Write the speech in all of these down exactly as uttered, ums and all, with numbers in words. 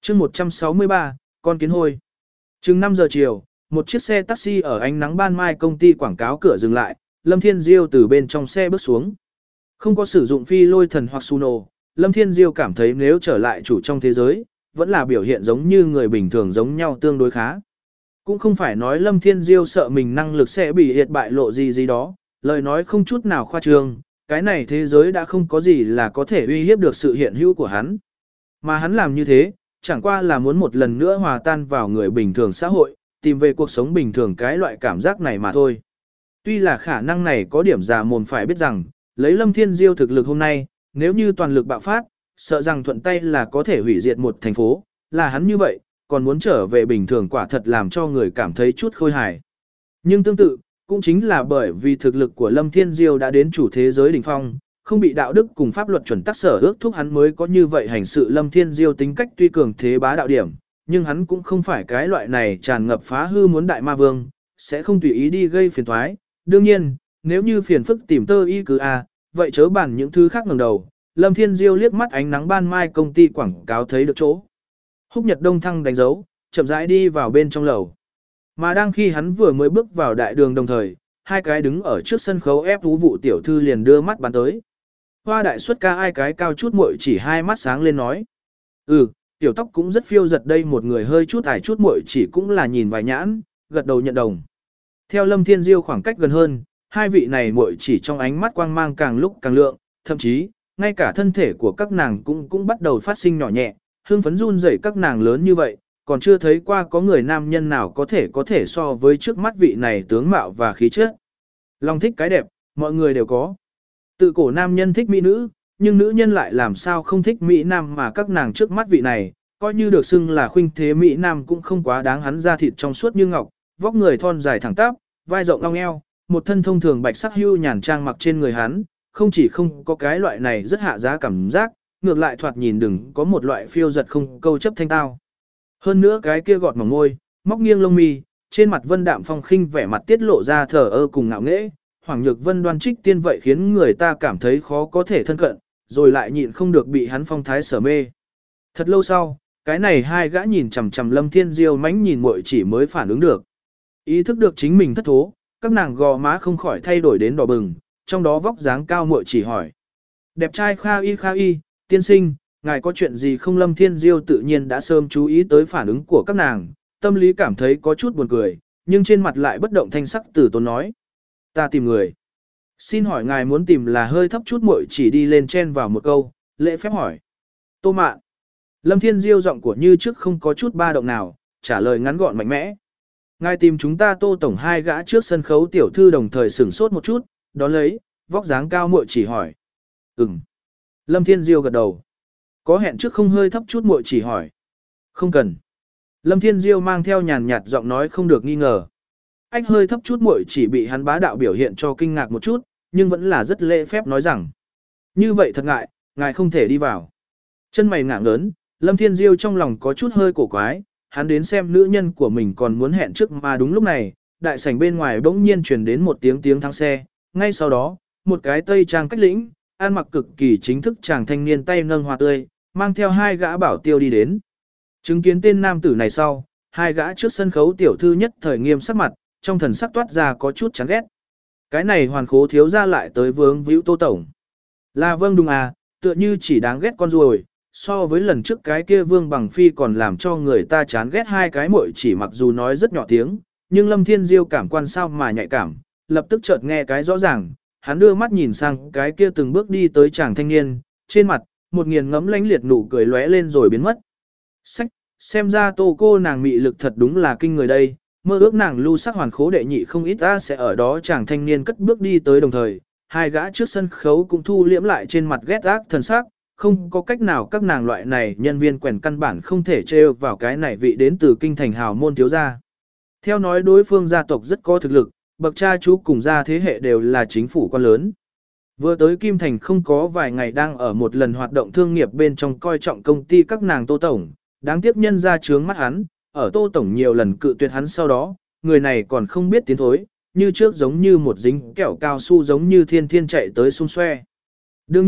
chương một trăm sáu mươi ba, con kiến hôi. Chừng năm giờ chiều, một chiếc xe taxi ở ánh nắng ban mai công ty quảng cáo cửa dừng lại, Lâm Thiên Diêu từ bên trong xe bước xuống. Không có sử dụng phi lôi thần hoặc Suno, Lâm Thiên Diêu cảm thấy nếu trở lại chủ trong thế giới, vẫn là biểu hiện giống như người bình thường giống nhau tương đối khá. Cũng không phải nói Lâm Thiên Diêu sợ mình năng lực sẽ bị hiệt bại lộ gì gì đó, lời nói không chút nào khoa trương, cái này thế giới đã không có gì là có thể uy hiếp được sự hiện hữu của hắn. Mà hắn làm như thế, chẳng qua là muốn một lần nữa hòa tan vào người bình thường xã hội, tìm về cuộc sống bình thường cái loại cảm giác này mà thôi. Tuy là khả năng này có điểm già mồm phải biết rằng, lấy Lâm Thiên Diêu thực lực hôm nay, nếu như toàn lực bạo phát, sợ rằng thuận tay là có thể hủy diệt một thành phố, là hắn như vậy, còn muốn trở về bình thường quả thật làm cho người cảm thấy chút khôi hài. Nhưng tương tự, cũng chính là bởi vì thực lực của Lâm Thiên Diêu đã đến chủ thế giới đỉnh phong, không bị đạo đức cùng pháp luật chuẩn tắc sở ước thúc hắn mới có như vậy hành sự. Lâm Thiên Diêu tính cách tuy cường thế bá đạo điểm, nhưng hắn cũng không phải cái loại này tràn ngập phá hư muốn đại ma vương, sẽ không tùy ý đi gây phiền toái. Đương nhiên, nếu như phiền phức tìm tơ y cứ a, vậy chớ bàn những thứ khác ngẩng đầu. Lâm Thiên Diêu liếc mắt ánh nắng ban mai công ty quảng cáo thấy được chỗ. Húc Nhật Đông Thăng đánh dấu, chậm rãi đi vào bên trong lầu. Mà đang khi hắn vừa mới bước vào đại đường đồng thời, hai cái đứng ở trước sân khấu ép thú vụ tiểu thư liền đưa mắt bắn tới. Hoa đại xuất ca ai cái cao chút muội chỉ hai mắt sáng lên nói. Ừ, tiểu tóc cũng rất phiêu giật đây, một người hơi chút ải chút muội chỉ cũng là nhìn vài nhãn, gật đầu nhận đồng. Theo Lâm Thiên Diêu khoảng cách gần hơn, hai vị này muội chỉ trong ánh mắt quang mang càng lúc càng lượng, thậm chí, ngay cả thân thể của các nàng cũng cũng bắt đầu phát sinh nhỏ nhẹ, hương phấn run rẩy các nàng lớn như vậy, còn chưa thấy qua có người nam nhân nào có thể có thể so với trước mắt vị này tướng mạo và khí chất. Lòng thích cái đẹp, mọi người đều có. Tự cổ nam nhân thích mỹ nữ, nhưng nữ nhân lại làm sao không thích mỹ nam, mà các nàng trước mắt vị này, coi như được xưng là khuynh thế mỹ nam cũng không quá đáng. Hắn da thịt trong suốt như ngọc, vóc người thon dài thẳng tắp, vai rộng long eo, một thân thông thường bạch sắc hưu nhàn trang mặc trên người hắn, không chỉ không có cái loại này rất hạ giá cảm giác, ngược lại thoạt nhìn đừng có một loại phiêu giật không câu chấp thanh tao. Hơn nữa cái kia gọt mỏng môi, móc nghiêng lông mi, trên mặt vân đạm phong khinh vẻ mặt tiết lộ ra thờ ơ cùng ngạo nghễ, Hoàng Nhược Vân đoan trích tiên vậy khiến người ta cảm thấy khó có thể thân cận, rồi lại nhịn không được bị hắn phong thái sở mê. Thật lâu sau, cái này hai gã nhìn chằm chằm Lâm Thiên Diêu mánh nhìn muội chỉ mới phản ứng được. Ý thức được chính mình thất thố, các nàng gò má không khỏi thay đổi đến đỏ bừng, trong đó vóc dáng cao muội chỉ hỏi. Đẹp trai Kha Y Kha Y, tiên sinh, ngài có chuyện gì không? Lâm Thiên Diêu tự nhiên đã sớm chú ý tới phản ứng của các nàng, tâm lý cảm thấy có chút buồn cười, nhưng trên mặt lại bất động thanh sắc từ tốn nói. Ta tìm người. Xin hỏi ngài muốn tìm là hơi thấp chút muội chỉ đi lên chen vào một câu, lễ phép hỏi. Tô Mạn. Lâm Thiên Diêu giọng của như trước không có chút ba động nào, trả lời ngắn gọn mạnh mẽ. Ngài tìm chúng ta Tô tổng hai gã trước sân khấu tiểu thư đồng thời sửng sốt một chút, đón lấy, vóc dáng cao muội chỉ hỏi. Ừm. Lâm Thiên Diêu gật đầu. Có hẹn trước không? Hơi thấp chút muội chỉ hỏi. Không cần. Lâm Thiên Diêu mang theo nhàn nhạt giọng nói không được nghi ngờ. Anh hơi thấp chút muội chỉ bị hắn bá đạo biểu hiện cho kinh ngạc một chút, nhưng vẫn là rất lễ phép nói rằng. Như vậy thật ngại, ngài không thể đi vào. Chân mày ngạng lớn, Lâm Thiên Diêu trong lòng có chút hơi cổ quái, hắn đến xem nữ nhân của mình còn muốn hẹn trước, mà đúng lúc này, đại sảnh bên ngoài bỗng nhiên truyền đến một tiếng tiếng thắng xe, ngay sau đó, một cái tây trang cách lĩnh, ăn mặc cực kỳ chính thức chàng thanh niên tay nâng hoa tươi, mang theo hai gã bảo tiêu đi đến. Chứng kiến tên nam tử này sau, hai gã trước sân khấu tiểu thư nhất thời nghiêm sắc mặt, trong thần sắc toát ra có chút chán ghét. Cái này hoàn khố thiếu ra lại tới vướng víu Tô tổng. Là vâng đúng à, tựa như chỉ đáng ghét con ruồi, so với lần trước cái kia Vương Bằng Phi còn làm cho người ta chán ghét. Hai cái muội chỉ mặc dù nói rất nhỏ tiếng, nhưng Lâm Thiên Diêu cảm quan sao mà nhạy cảm, lập tức chợt nghe cái rõ ràng, hắn đưa mắt nhìn sang cái kia từng bước đi tới chàng thanh niên, trên mặt, một nghiền ngẫm lánh liệt nụ cười lóe lên rồi biến mất. Sách, xem ra Tô cô nàng mị lực thật đúng là kinh người đây, mơ ước nàng lưu sắc hoàn khố đệ nhị không ít ta sẽ ở đó. Chàng thanh niên cất bước đi tới, đồng thời, hai gã trước sân khấu cũng thu liễm lại trên mặt ghét ác thần sắc, không có cách nào các nàng loại này nhân viên quèn căn bản không thể trêu vào cái này vị đến từ kinh thành hào môn thiếu gia. Theo nói đối phương gia tộc rất có thực lực, bậc cha chú cùng gia thế hệ đều là chính phủ quan lớn. Vừa tới Kim Thành không có vài ngày đang ở một lần hoạt động thương nghiệp bên trong coi trọng công ty các nàng Tô tổng, đáng tiếc nhân ra trướng mắt hắn, ở Tô tổng nhiều lần cự tuyệt hắn sau đó, người này còn không biết tiến thối, như trước giống như một dính kẹo cao su giống như thiên thiên chạy tới xung xoe. Đương nhiên,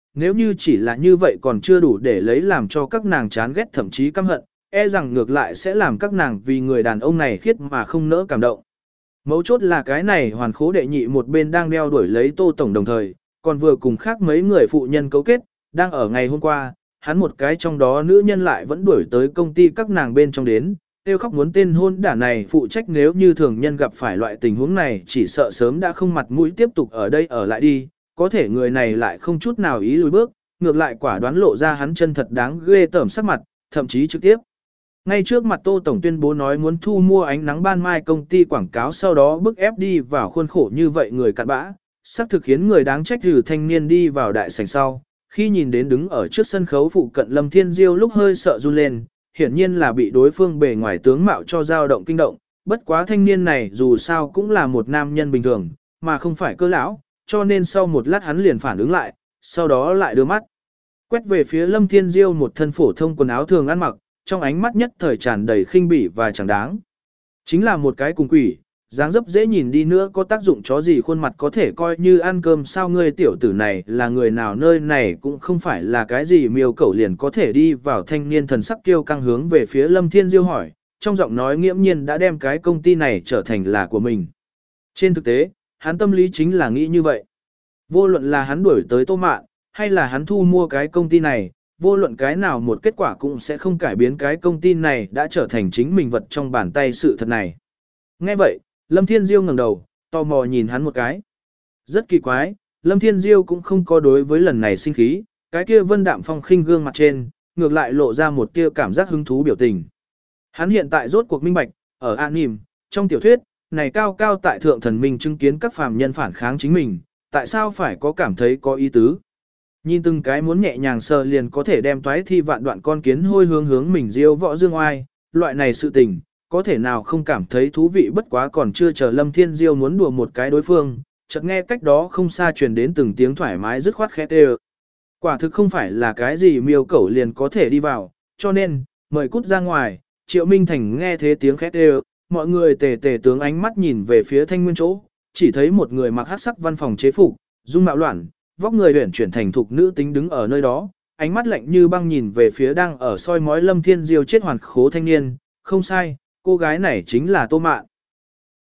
nếu như chỉ là như vậy còn chưa đủ để lấy làm cho các nàng chán ghét thậm chí căm hận, e rằng ngược lại sẽ làm các nàng vì người đàn ông này khiết mà không nỡ cảm động. Mấu chốt là cái này hoàn khố đệ nhị một bên đang đeo đuổi lấy Tô Tổng đồng thời, còn vừa cùng khác mấy người phụ nhân cấu kết, đang ở ngày hôm qua, hắn một cái trong đó nữ nhân lại vẫn đuổi tới công ty các nàng bên trong đến, tiêu khóc muốn tên hôn đả này phụ trách nếu như thường nhân gặp phải loại tình huống này chỉ sợ sớm đã không mặt mũi tiếp tục ở đây ở lại đi, có thể người này lại không chút nào ý lùi bước, ngược lại quả đoán lộ ra hắn chân thật đáng ghê tởm sắc mặt, thậm chí trực tiếp. Ngay trước mặt Tô Tổng tuyên bố nói muốn thu mua ánh nắng ban mai công ty quảng cáo sau đó bức ép đi vào khuôn khổ như vậy người cặn bã, xác thực khiến người đáng trách trừ thanh niên đi vào đại sảnh sau. Khi nhìn đến đứng ở trước sân khấu phụ cận Lâm Thiên Diêu lúc hơi sợ run lên, hiển nhiên là bị đối phương bề ngoài tướng mạo cho dao động kinh động, bất quá thanh niên này dù sao cũng là một nam nhân bình thường, mà không phải cơ lão, cho nên sau một lát hắn liền phản ứng lại, sau đó lại đưa mắt quét về phía Lâm Thiên Diêu một thân phổ thông quần áo thường ăn mặc, trong ánh mắt nhất thời tràn đầy khinh bỉ và chẳng đáng. Chính là một cái cùng quỷ, dáng dấp dễ nhìn đi nữa có tác dụng chó gì khuôn mặt có thể coi như ăn cơm sao ngươi tiểu tử này là người nào nơi này cũng không phải là cái gì miêu cẩu liền có thể đi vào thanh niên thần sắc kiêu căng hướng về phía Lâm Thiên Diêu hỏi, trong giọng nói nghiễm nhiên đã đem cái công ty này trở thành là của mình. Trên thực tế, hắn tâm lý chính là nghĩ như vậy. Vô luận là hắn đuổi tới Tô Mạn, hay là hắn thu mua cái công ty này, vô luận cái nào một kết quả cũng sẽ không cải biến cái công ty này đã trở thành chính mình vật trong bàn tay sự thật này. Nghe vậy, Lâm Thiên Diêu ngẩng đầu, tò mò nhìn hắn một cái. Rất kỳ quái, Lâm Thiên Diêu cũng không có đối với lần này sinh khí, cái kia vân đạm phong khinh gương mặt trên, ngược lại lộ ra một tia cảm giác hứng thú biểu tình. Hắn hiện tại rốt cuộc minh bạch, ở anime, trong tiểu thuyết, này cao cao tại thượng thần minh chứng kiến các phàm nhân phản kháng chính mình, tại sao phải có cảm thấy có ý tứ. Nhìn từng cái muốn nhẹ nhàng sờ liền có thể đem toái thi vạn đoạn con kiến hôi hướng hướng mình diêu võ dương oai, loại này sự tình, có thể nào không cảm thấy thú vị bất quá còn chưa chờ Lâm Thiên Diêu muốn đùa một cái đối phương, chợt nghe cách đó không xa truyền đến từng tiếng thoải mái dứt khoát khét ê. Quả thực không phải là cái gì miêu cẩu liền có thể đi vào, cho nên, mời cút ra ngoài, Triệu Minh Thành nghe thế tiếng khét ê, mọi người tề tề tướng ánh mắt nhìn về phía thanh nguyên chỗ, chỉ thấy một người mặc hắc sắc văn phòng chế phục, dung mạo loạn, vóc người huyển chuyển thành thục nữ tính đứng ở nơi đó, ánh mắt lạnh như băng nhìn về phía đang ở soi mói Lâm Thiên Diêu chết hoàn khố thanh niên, không sai, cô gái này chính là Tô Mạn.